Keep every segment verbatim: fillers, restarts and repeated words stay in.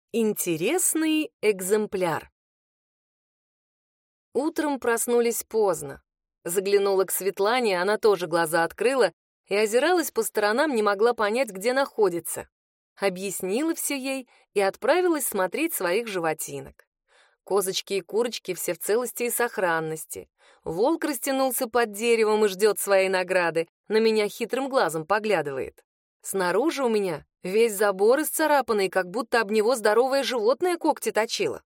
Интересный экземпляр. Утром проснулись поздно. Заглянула к Светлане, она тоже глаза открыла и озиралась по сторонам, не могла понять, где находится. Объяснила все ей и отправилась смотреть своих животинок. Козочки и курочки все в целости и сохранности. Волк растянулся под деревом и ждет своей награды, на меня хитрым глазом поглядывает. Снаружи у меня весь забор исцарапанный, как будто об него здоровое животное когти точило.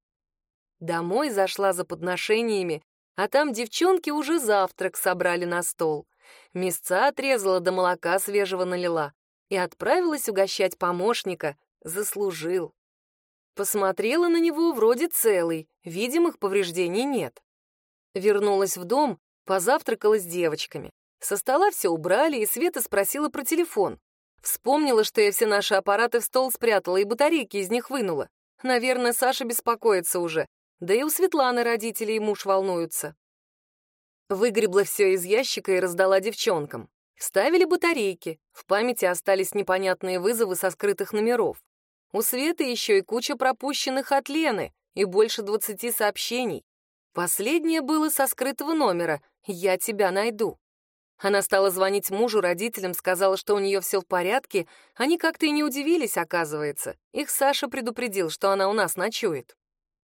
Домой зашла за подношениями, а там девчонки уже завтрак собрали на стол. Мясца отрезала, до молока свежего налила и отправилась угощать помощника, заслужил. Посмотрела на него, вроде целый, видимых повреждений нет. Вернулась в дом, позавтракала с девочками. Со стола все убрали, и Света спросила про телефон. Вспомнила, что я все наши аппараты в стол спрятала и батарейки из них вынула. Наверное, Саша беспокоится уже. Да и у Светланы родители и муж волнуются. Выгребла все из ящика и раздала девчонкам. Вставили батарейки. В памяти остались непонятные вызовы со скрытых номеров. У Светы еще и куча пропущенных от Лены и больше двадцати сообщений. Последнее было со скрытого номера «Я тебя найду». Она стала звонить мужу, родителям, сказала, что у нее все в порядке. Они как-то и не удивились, оказывается. Их Саша предупредил, что она у нас ночует.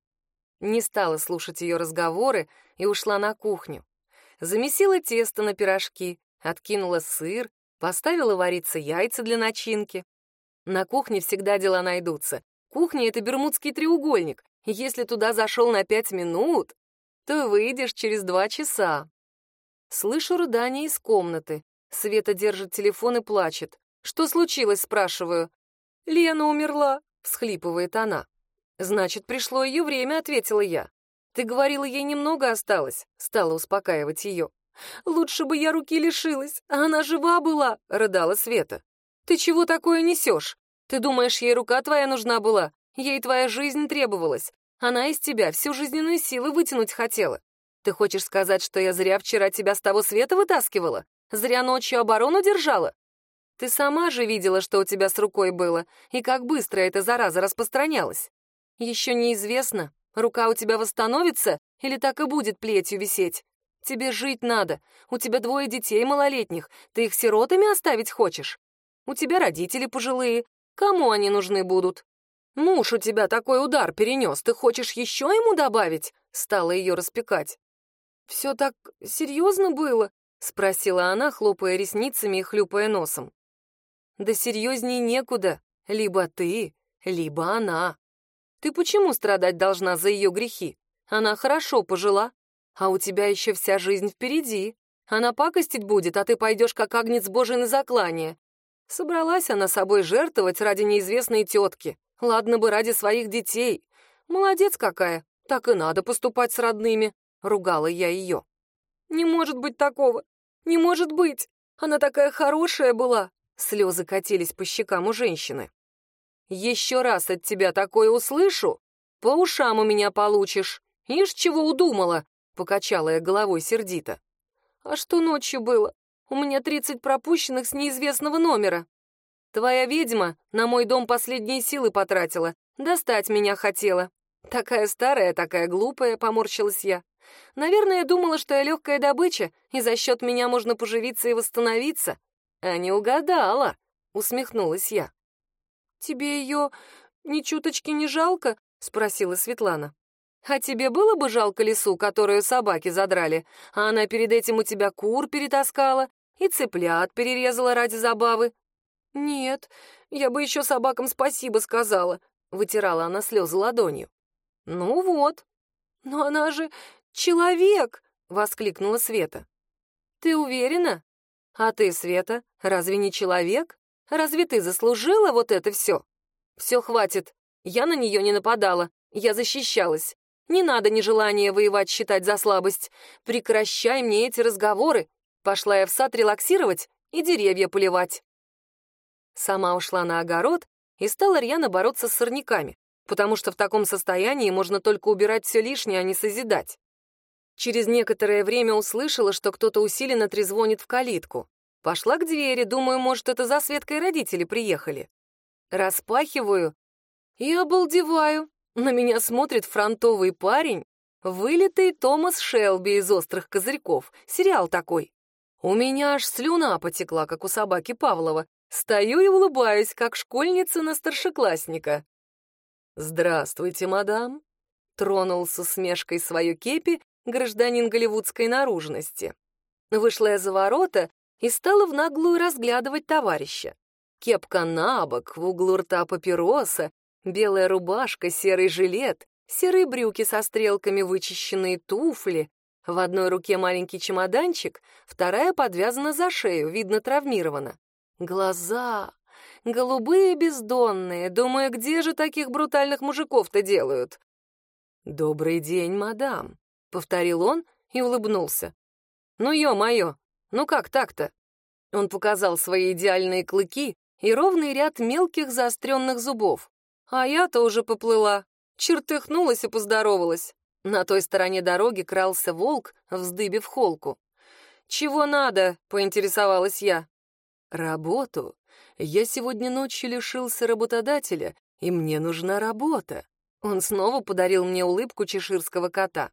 Не стала слушать ее разговоры и ушла на кухню. Замесила тесто на пирожки, откинула сыр, поставила вариться яйца для начинки. На кухне всегда дела найдутся. Кухня — это Бермудский треугольник. Если туда зашел на пять минут, то выйдешь через два часа. Слышу рыдание из комнаты. Света держит телефон и плачет. «Что случилось?» — спрашиваю. «Лена умерла», — всхлипывает она. «Значит, пришло ее время», — ответила я. «Ты говорила, ей немного осталось», — стала успокаивать ее. «Лучше бы я руки лишилась, а она жива была», — рыдала Света. «Ты чего такое несешь? Ты думаешь, ей рука твоя нужна была? Ей твоя жизнь требовалась. Она из тебя всю жизненную силу вытянуть хотела. Ты хочешь сказать, что я зря вчера тебя с того света вытаскивала? Зря ночью оборону держала? Ты сама же видела, что у тебя с рукой было, и как быстро эта зараза распространялась. Еще неизвестно, рука у тебя восстановится или так и будет плетью висеть. Тебе жить надо, у тебя двое детей малолетних, ты их сиротами оставить хочешь? У тебя родители пожилые, кому они нужны будут? Муж у тебя такой удар перенес, ты хочешь еще ему добавить?» Стала ее распекать. «Все так серьезно было?» — спросила она, хлопая ресницами и хлюпая носом. «Да серьезней некуда. Либо ты, либо она. Ты почему страдать должна за ее грехи? Она хорошо пожила, а у тебя еще вся жизнь впереди. Она пакостить будет, а ты пойдешь как агнец Божий на заклание. Собралась она собой жертвовать ради неизвестной тетки. Ладно бы ради своих детей. Молодец какая, так и надо поступать с родными», — ругала я ее. «Не может быть такого, не может быть. Она такая хорошая была». Слезы катились по щекам у женщины. «Еще раз от тебя такое услышу, по ушам у меня получишь. Ишь, чего удумала?» — покачала я головой сердито. «А что ночью было? У меня тридцать пропущенных с неизвестного номера. Твоя ведьма на мой дом последние силы потратила, достать меня хотела. Такая старая, такая глупая», — поморщилась я. «Наверное, думала, что я легкая добыча, и за счет меня можно поживиться и восстановиться. А не угадала», — усмехнулась я. «Тебе ее ни чуточки не жалко?» — спросила Светлана. «А тебе было бы жалко лису, которую собаки задрали, а она перед этим у тебя кур перетаскала и цыплят перерезала ради забавы?» «Нет, я бы еще собакам спасибо сказала», — вытирала она слезы ладонью. «Ну вот». «Но она же человек!» — воскликнула Света. «Ты уверена? А ты, Света, разве не человек? Разве ты заслужила вот это все? Все, хватит. Я на нее не нападала, я защищалась. Не надо нежелание воевать считать за слабость. Прекращай мне эти разговоры. Пошла я в сад релаксировать и деревья поливать». Сама ушла на огород и стала рьяно бороться с сорняками, потому что в таком состоянии можно только убирать все лишнее, а не созидать. Через некоторое время услышала, что кто-то усиленно трезвонит в калитку. Пошла к двери, думаю, может, это за Светкой родители приехали. Распахиваю И обалдеваю. На меня смотрит фронтовый парень, вылитый Томас Шелби из «Острых козырьков». Сериал такой. У меня аж слюна потекла, как у собаки Павлова. Стою и улыбаюсь, как школьница на старшеклассника. «Здравствуйте, мадам», — тронул с усмешкой свою кепи гражданин голливудской наружности. Вышла я за ворота и стала в наглую разглядывать товарища. Кепка набок, в углу рта папироса, белая рубашка, серый жилет, серые брюки со стрелками, вычищенные туфли. В одной руке маленький чемоданчик, вторая подвязана за шею, видно, травмирована. Глаза голубые бездонные. Думаю, где же таких брутальных мужиков-то делают? «Добрый день, мадам», — повторил он и улыбнулся. «Ну, ё-моё, ну как так-то?» Он показал свои идеальные клыки и ровный ряд мелких заостренных зубов. А я-то уже поплыла, чертыхнулась и поздоровалась. На той стороне дороги крался волк, вздыбив холку. «Чего надо?» — поинтересовалась я. «Работу. Я сегодня ночью лишился работодателя, и мне нужна работа». Он снова подарил мне улыбку чеширского кота.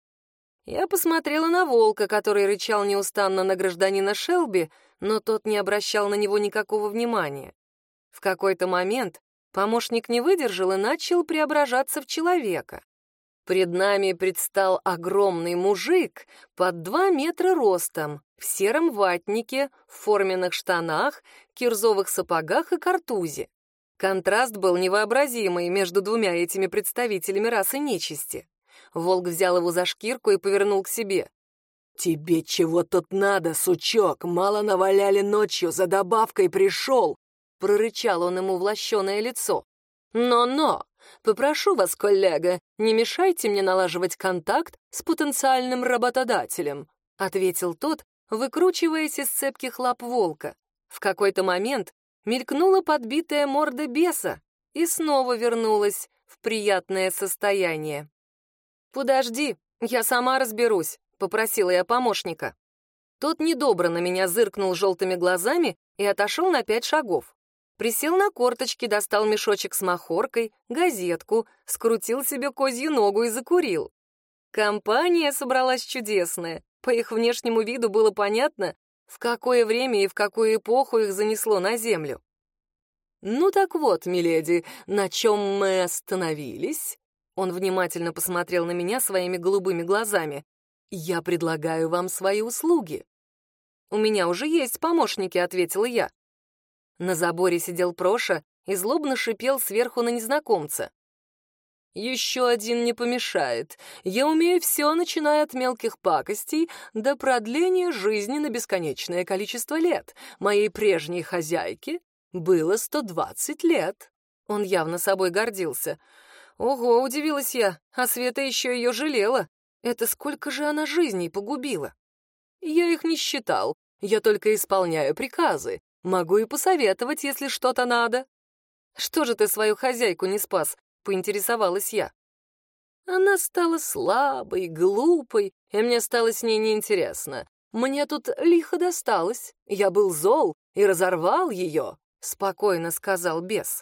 Я посмотрела на волка, который рычал неустанно на гражданина Шелби, но тот не обращал на него никакого внимания. В какой-то момент помощник не выдержал и начал преображаться в человека. Пред нами предстал огромный мужик под два метра ростом, в сером ватнике, в форменных штанах, кирзовых сапогах и картузе. Контраст был невообразимый между двумя этими представителями расы нечисти. Волк взял его за шкирку и повернул к себе. «Тебе чего тут надо, сучок? Мало наваляли ночью, за добавкой пришел!» — прорычал он ему в лощеное лицо. «Но-но! Попрошу вас, коллега, не мешайте мне налаживать контакт с потенциальным работодателем», — ответил тот, выкручиваясь из цепких лап волка. В какой-то момент мелькнула подбитая морда беса и снова вернулась в приятное состояние. «Подожди, я сама разберусь», — попросила я помощника. Тот недобро на меня зыркнул желтыми глазами и отошел на пять шагов. Присел на корточки, достал мешочек с махоркой, газетку, скрутил себе козью ногу и закурил. Компания собралась чудесная. По их внешнему виду было понятно, в какое время и в какую эпоху их занесло на землю. «Ну так вот, миледи, на чем мы остановились?» Он внимательно посмотрел на меня своими голубыми глазами. «Я предлагаю вам свои услуги». «У меня уже есть помощники», — ответила я. На заборе сидел Проша и злобно шипел сверху на незнакомца. «Еще один не помешает. Я умею все, начиная от мелких пакостей до продления жизни на бесконечное количество лет. Моей прежней хозяйке было сто двадцать лет». Он явно собой гордился. «Ого», — удивилась я, а Света еще ее жалела. Это сколько же она жизней погубила? «Я их не считал. Я только исполняю приказы. Могу и посоветовать, если что-то надо». «Что же ты свою хозяйку не спас?» — поинтересовалась я. Она стала слабой, глупой, и мне стало с ней неинтересно. Мне тут лихо досталось. Я был зол и разорвал ее, — спокойно сказал бес.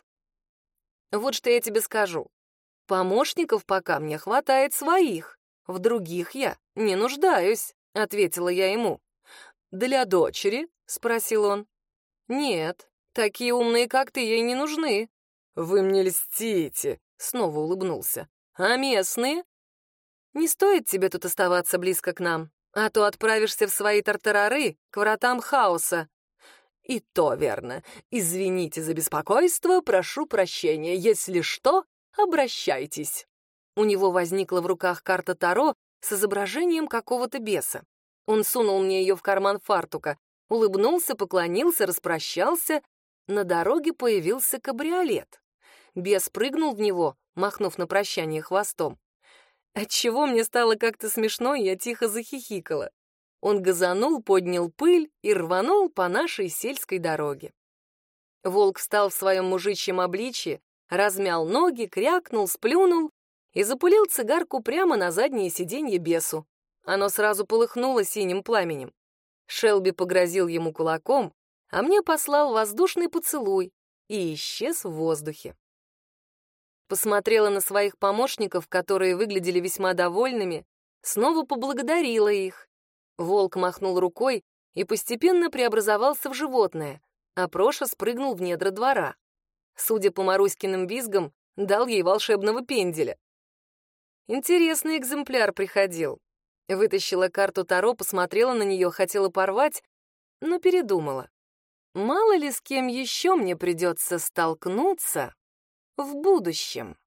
«Вот что я тебе скажу. Помощников пока мне хватает своих. В других я не нуждаюсь», — ответила я ему. «Для дочери?» — спросил он. «Нет, такие умные, как ты, ей не нужны». «Вы мне льстите», — снова улыбнулся. «А местные?» «Не стоит тебе тут оставаться близко к нам, а то отправишься в свои тартарары к вратам хаоса». «И то верно. Извините за беспокойство, прошу прощения. Если что, обращайтесь». У него возникла в руках карта Таро с изображением какого-то беса. Он сунул мне ее в карман фартука, улыбнулся, поклонился, распрощался. На дороге появился кабриолет. Бес прыгнул в него, махнув на прощание хвостом. Отчего мне стало как-то смешно, и я тихо захихикала. Он газанул, поднял пыль и рванул по нашей сельской дороге. Волк встал в своем мужичьем обличье, размял ноги, крякнул, сплюнул и запулил цигарку прямо на заднее сиденье бесу. Оно сразу полыхнуло синим пламенем. Шелби погрозил ему кулаком, а мне послал воздушный поцелуй и исчез в воздухе. посмотрела на своих помощников, которые выглядели весьма довольными, снова поблагодарила их. Волк махнул рукой и постепенно преобразовался в животное, а Проша спрыгнул в недра двора. Судя по Маруськиным визгам, дал ей волшебного пенделя. Интересный экземпляр приходил. Вытащила карту Таро, посмотрела на нее, хотела порвать, но передумала. Мало ли с кем еще мне придется столкнуться в будущем.